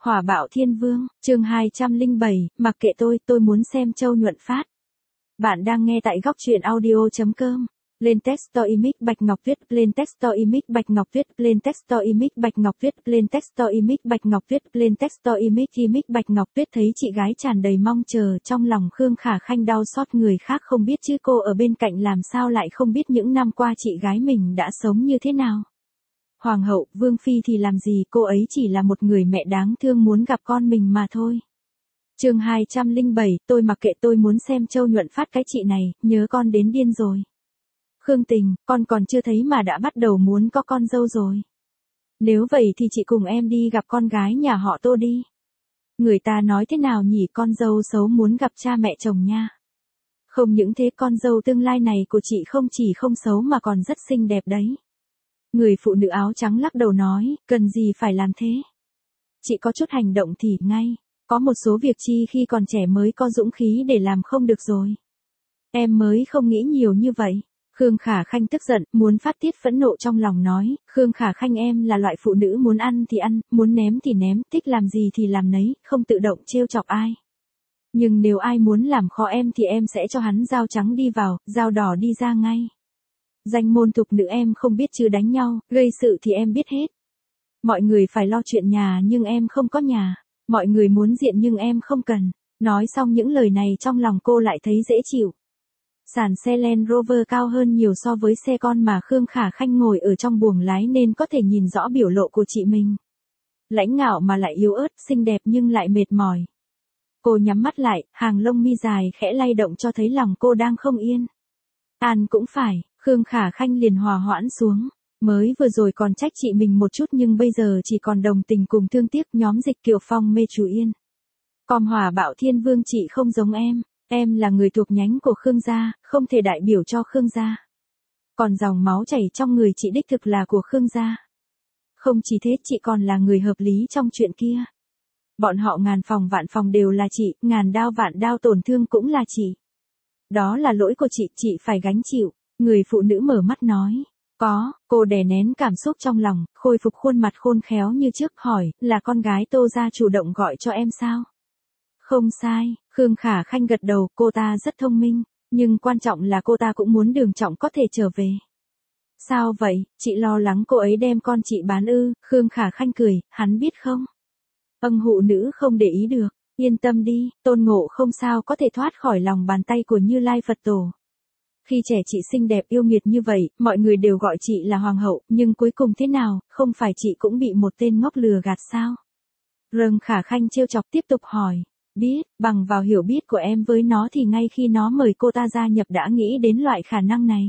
Hỏa bạo thiên vương, chương 207, mặc kệ tôi muốn xem Châu Nhuận Phát. Bạn đang nghe tại góc truyện audio.com. Lên text image Bạch Ngọc Tuyết, lên text image Bạch Ngọc Tuyết, lên text image Bạch Ngọc Tuyết, lên text image Bạch Ngọc Tuyết, lên text image Bạch Ngọc Tuyết thấy chị gái tràn đầy mong chờ, trong lòng Khương Khả Khanh đau xót người khác không biết chứ cô ở bên cạnh làm sao lại không biết những năm qua chị gái mình đã sống như thế nào. Hoàng hậu, Vương Phi thì làm gì, cô ấy chỉ là một người mẹ đáng thương muốn gặp con mình mà thôi. Chương 207, tôi mặc kệ tôi muốn xem Châu Nhuận Phát cái chị này, nhớ con đến điên rồi. Khương Tình, con còn chưa thấy mà đã bắt đầu muốn có con dâu rồi. Nếu vậy thì chị cùng em đi gặp con gái nhà họ Tô đi. Người ta nói thế nào nhỉ, con dâu xấu muốn gặp cha mẹ chồng nha. Không những thế, con dâu tương lai này của chị không chỉ không xấu mà còn rất xinh đẹp đấy. Người phụ nữ áo trắng lắc đầu nói, cần gì phải làm thế. Chị có chút hành động thì ngay, có một số việc chi khi còn trẻ mới có dũng khí để làm không được rồi. Em mới không nghĩ nhiều như vậy. Khương Khả Khanh tức giận, muốn phát tiết phẫn nộ trong lòng nói, Khương Khả Khanh em là loại phụ nữ muốn ăn thì ăn, muốn ném thì ném, thích làm gì thì làm nấy, không tự động trêu chọc ai. Nhưng nếu ai muốn làm khó em thì em sẽ cho hắn dao trắng đi vào, dao đỏ đi ra ngay. Danh môn tục nữ em không biết chứ đánh nhau, gây sự thì em biết hết. Mọi người phải lo chuyện nhà nhưng em không có nhà. Mọi người muốn diện nhưng em không cần. Nói xong những lời này trong lòng cô lại thấy dễ chịu. Sàn xe Land Rover cao hơn nhiều so với xe con mà Khương Khả Khanh ngồi ở trong buồng lái nên có thể nhìn rõ biểu lộ của chị mình. Lãnh ngạo mà lại yếu ớt, xinh đẹp nhưng lại mệt mỏi. Cô nhắm mắt lại, hàng lông mi dài khẽ lay động cho thấy lòng cô đang không yên. An cũng phải. Khương Khả Khanh liền hòa hoãn xuống. Mới vừa rồi còn trách chị mình một chút nhưng bây giờ chỉ còn đồng tình cùng thương tiếc. Nhóm Dịch Kiều Phong mê chú Yên. Còn Hỏa bạo thiên vương chị không giống em. Em là người thuộc nhánh của Khương gia, không thể đại biểu cho Khương gia. Còn dòng máu chảy trong người chị đích thực là của Khương gia. Không chỉ thế, chị còn là người hợp lý trong chuyện kia. Bọn họ ngàn phòng vạn phòng đều là chị, ngàn đao vạn đao tổn thương cũng là chị. Đó là lỗi của chị phải gánh chịu. Người phụ nữ mở mắt nói. Có, cô đè nén cảm xúc trong lòng, khôi phục khuôn mặt khôn khéo như trước, hỏi, là con gái Tô gia chủ động gọi cho em sao? Không sai, Khương Khả Khanh gật đầu, cô ta rất thông minh, nhưng quan trọng là cô ta cũng muốn Đường Trọng có thể trở về. Sao vậy, chị lo lắng cô ấy đem con chị bán ư? Khương Khả Khanh cười, hắn biết không? Ân hụ nữ không để ý được, yên tâm đi, Tôn Ngộ không sao có thể thoát khỏi lòng bàn tay của Như Lai Phật Tổ. Khi trẻ chị xinh đẹp yêu nghiệt như vậy, mọi người đều gọi chị là hoàng hậu, nhưng cuối cùng thế nào, không phải chị cũng bị một tên ngốc lừa gạt sao? Râng Khả Khanh trêu chọc tiếp tục hỏi, biết, bằng vào hiểu biết của em với nó thì ngay khi nó mời cô ta gia nhập đã nghĩ đến loại khả năng này.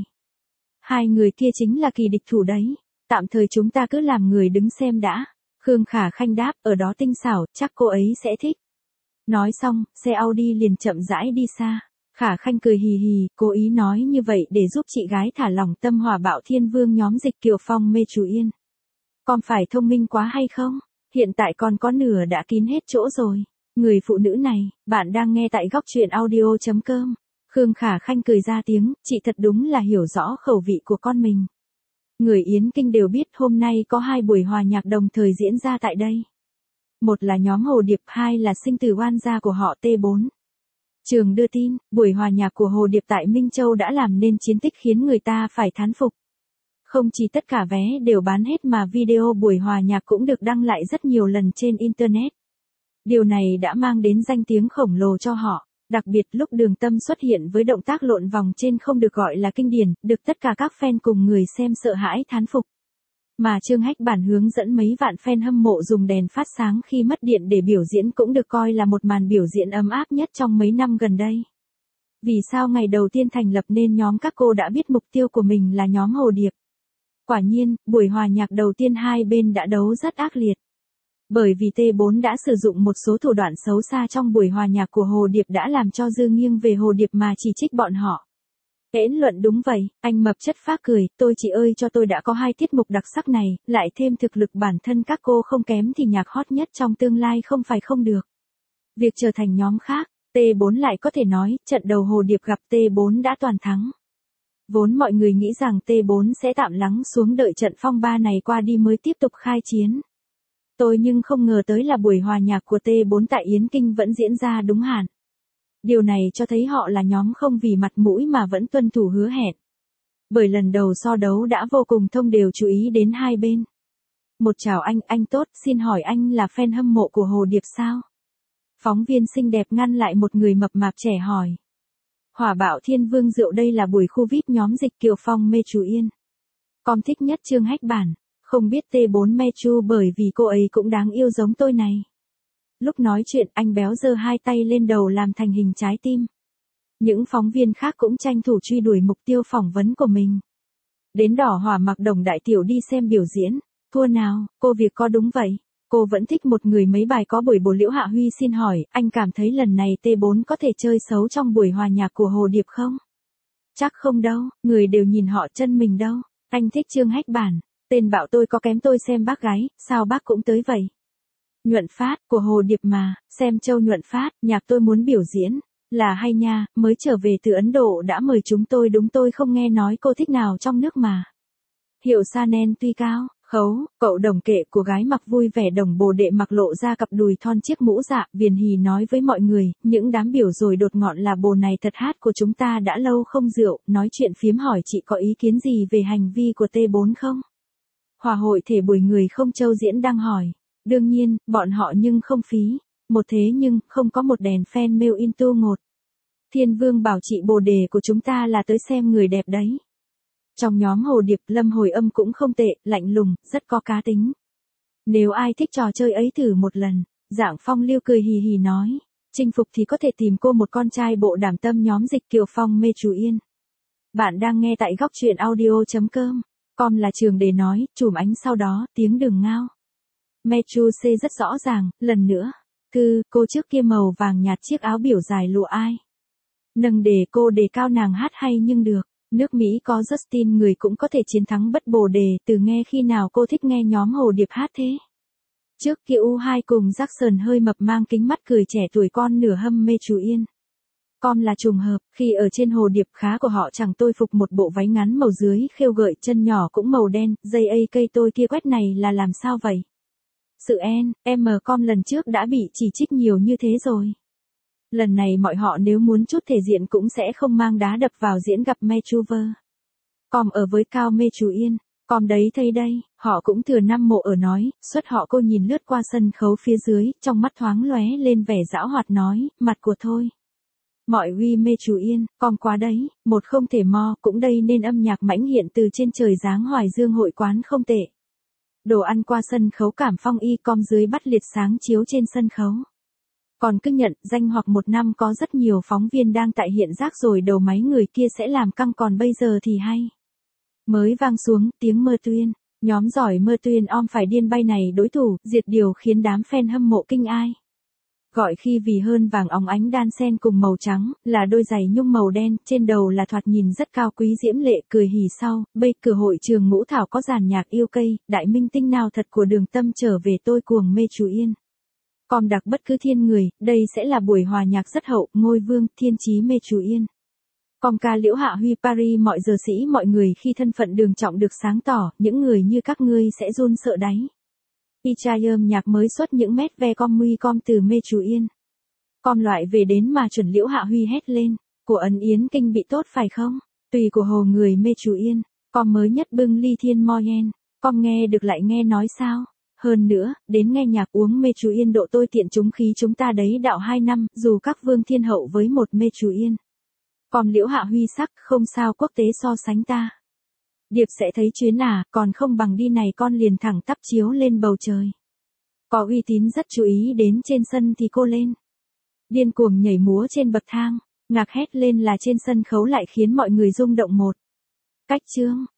Hai người kia chính là kỳ địch thủ đấy, tạm thời chúng ta cứ làm người đứng xem đã. Khương Khả Khanh đáp, ở đó tinh xảo, chắc cô ấy sẽ thích. Nói xong, xe Audi liền chậm rãi đi xa. Khả Khanh cười hì hì, cố ý nói như vậy để giúp chị gái thả lỏng tâm. Hỏa bạo thiên vương nhóm Dịch Kiều Phong mê chú Yên. Con phải thông minh quá hay không? Hiện tại con có nửa đã kín hết chỗ rồi. Người phụ nữ này, bạn đang nghe tại góc truyện audio.com. Khương Khả Khanh cười ra tiếng, chị thật đúng là hiểu rõ khẩu vị của con mình. Người Yến Kinh đều biết hôm nay có hai buổi hòa nhạc đồng thời diễn ra tại đây. Một là nhóm Hồ Điệp, hai là sinh tử oan gia của họ T4. Trường đưa tin, buổi hòa nhạc của Hồ Điệp tại Minh Châu đã làm nên chiến tích khiến người ta phải thán phục. Không chỉ tất cả vé đều bán hết mà video buổi hòa nhạc cũng được đăng lại rất nhiều lần trên Internet. Điều này đã mang đến danh tiếng khổng lồ cho họ, đặc biệt lúc Đường Tâm xuất hiện với động tác lộn vòng trên không được gọi là kinh điển, được tất cả các fan cùng người xem sợ hãi thán phục. Mà Trương Hách bản hướng dẫn mấy vạn fan hâm mộ dùng đèn phát sáng khi mất điện để biểu diễn cũng được coi là một màn biểu diễn ấm áp nhất trong mấy năm gần đây. Vì sao ngày đầu tiên thành lập nên nhóm các cô đã biết mục tiêu của mình là nhóm Hồ Điệp. Quả nhiên, buổi hòa nhạc đầu tiên hai bên đã đấu rất ác liệt. Bởi vì T4 đã sử dụng một số thủ đoạn xấu xa trong buổi hòa nhạc của Hồ Điệp đã làm cho dư nghiêng về Hồ Điệp mà chỉ trích bọn họ. Kẽn luận đúng vậy, anh Mập chất phác cười, tôi chị ơi cho tôi đã có hai tiết mục đặc sắc này, lại thêm thực lực bản thân các cô không kém thì nhạc hot nhất trong tương lai không phải không được. Việc trở thành nhóm khác, T4 lại có thể nói, trận đầu Hồ Điệp gặp T4 đã toàn thắng. Vốn mọi người nghĩ rằng T4 sẽ tạm lắng xuống đợi trận phong ba này qua đi mới tiếp tục khai chiến. Tôi nhưng không ngờ tới là buổi hòa nhạc của T4 tại Yến Kinh vẫn diễn ra đúng hạn. Điều này cho thấy họ là nhóm không vì mặt mũi mà vẫn tuân thủ hứa hẹn. Bởi lần đầu so đấu đã vô cùng thông đều chú ý đến hai bên. Một chào anh tốt, xin hỏi anh là fan hâm mộ của Hồ Điệp sao? Phóng viên xinh đẹp ngăn lại một người mập mạp trẻ hỏi. Hỏa bạo Thiên Vương Diệu, đây là buổi khu VIP nhóm Dịch Kiều Phong mê chú Yên. Com thích nhất Trương Hách Bản, không biết T4 mê chu bởi vì cô ấy cũng đáng yêu giống tôi này. Lúc nói chuyện anh béo giơ hai tay lên đầu làm thành hình trái tim. Những phóng viên khác cũng tranh thủ truy đuổi mục tiêu phỏng vấn của mình. Đến đỏ hỏa mặc Đồng Đại Tiểu đi xem biểu diễn. Thua nào, cô việc có đúng vậy. Cô vẫn thích một người mấy bài có buổi bổ Liễu Hạ Huy xin hỏi, anh cảm thấy lần này T4 có thể chơi xấu trong buổi hòa nhạc của Hồ Điệp không? Chắc không đâu, người đều nhìn họ chân mình đâu. Anh thích Trương Hách Bản, tên bảo tôi có kém tôi xem bác gái, sao bác cũng tới vậy? Nhuận Phát, của Hồ Điệp mà, xem Châu Nhuận Phát, nhạc tôi muốn biểu diễn. Là hay nha, mới trở về từ Ấn Độ đã mời chúng tôi, đúng tôi không nghe nói cô thích nào trong nước mà. Hiệu Chanel tuy cao, khấu, cậu Đồng kệ của gái mặc vui vẻ Đồng Bồ Đệ mặc lộ ra cặp đùi thon chiếc mũ dạ, viền hì nói với mọi người, những đám biểu rồi đột ngọn là bồ này thật hát của chúng ta đã lâu không rượu, nói chuyện phiếm hỏi chị có ý kiến gì về hành vi của T4 không? Hòa hội thể buổi người không Châu Diễn đang hỏi, đương nhiên, bọn họ nhưng không phí, một thế nhưng, không có một đèn fan mail into ngột. Thiên Vương bảo chị bồ đề của chúng ta là tới xem người đẹp đấy. Trong nhóm Hồ Điệp, Lâm Hồi Âm cũng không tệ, lạnh lùng, rất có cá tính. Nếu ai thích trò chơi ấy thử một lần, Dạng Phong Lưu cười hì hì nói, chinh phục thì có thể tìm cô một con trai bộ đảm tâm nhóm Dịch Kiều Phong mê chú Yên. Bạn đang nghe tại góc truyện audio.com. Com là trường để nói, chùm ánh sau đó, tiếng đường ngao. Mechu C rất rõ ràng, lần nữa. Cô trước kia màu vàng nhạt chiếc áo biểu dài lụa ai. Nâng đề cô đề cao nàng hát hay nhưng được. Nước Mỹ có Justin người cũng có thể chiến thắng bất bồ đề, từ nghe khi nào cô thích nghe nhóm Hồ Điệp hát thế. Trước kia U2 cùng Jackson hơi mập mang kính mắt cười trẻ tuổi con nửa hâm mê chú Yên. Com là trùng hợp, khi ở trên Hồ Điệp khá của họ chẳng tôi phục một bộ váy ngắn màu dưới khêu gợi chân nhỏ cũng màu đen, dây cây tôi kia quét này là làm sao vậy? Sự Com lần trước đã bị chỉ trích nhiều như thế rồi. Lần này mọi họ nếu muốn chút thể diện cũng sẽ không mang đá đập vào diễn gặp Mechuver. Com ở với Cao mê chú Yên, Com đấy thấy đây, họ cũng thừa năm mộ ở nói, suốt họ cô nhìn lướt qua sân khấu phía dưới, trong mắt thoáng lóe lên vẻ giảo hoạt nói, mặt của thôi. Mọi uy mê chú Yên, Com quá đấy, một không thể mo, cũng đây nên âm nhạc mãnh hiện từ trên trời giáng Hoài Dương hội quán không tệ. Đồ ăn qua sân khấu Cảm Phong y Com dưới bắt liệt sáng chiếu trên sân khấu. Còn cứ nhận danh hoặc một năm có rất nhiều phóng viên đang tại hiện giác rồi đầu máy người kia sẽ làm căng còn bây giờ thì hay. Mới vang xuống tiếng Mơ Tuyên, nhóm giỏi Mơ Tuyên phải điên bay này đối thủ, diệt điều khiến đám fan hâm mộ kinh ai. Gọi khi vì hơn vàng óng ánh đan xen cùng màu trắng, là đôi giày nhung màu đen, trên đầu là thoạt nhìn rất cao quý diễm lệ cười hỉ sau, bây cửa hội trường Ngũ Thảo có dàn nhạc yêu cây, đại minh tinh nào thật của Đường Tâm trở về tôi cuồng mê chú Yên. Com đặc bất cứ thiên người, đây sẽ là buổi hòa nhạc rất hậu, ngôi vương, thiên chí mê chú Yên. Com ca Liễu Hạ Huy Paris mọi giờ sĩ mọi người khi thân phận Đường Trọng được sáng tỏ, những người như các ngươi sẽ run sợ đáy. Ichayum nhạc mới xuất những mét ve com nguy com từ mê chú Yên. Com loại về đến mà chuẩn Liễu Hạ Huy hét lên, của Ấn Yến Kinh bị tốt phải không? Tùy của hồ người mê chú Yên, com mới nhất bưng ly thiên moyen, com nghe được lại nghe nói sao? Hơn nữa, đến nghe nhạc uống mê chú Yên độ tôi tiện chúng khí chúng ta đấy đạo 2 năm, dù các vương thiên hậu với một mê chú Yên. Com Liễu Hạ Huy sắc, không sao quốc tế so sánh ta. Điệp sẽ thấy chuyến còn không bằng đi này con liền thẳng tắp chiếu lên bầu trời. Có uy tín rất chú ý đến trên sân thì cô lên. Điên cuồng nhảy múa trên bậc thang, ngạc hét lên là trên sân khấu lại khiến mọi người rung động một cách chương.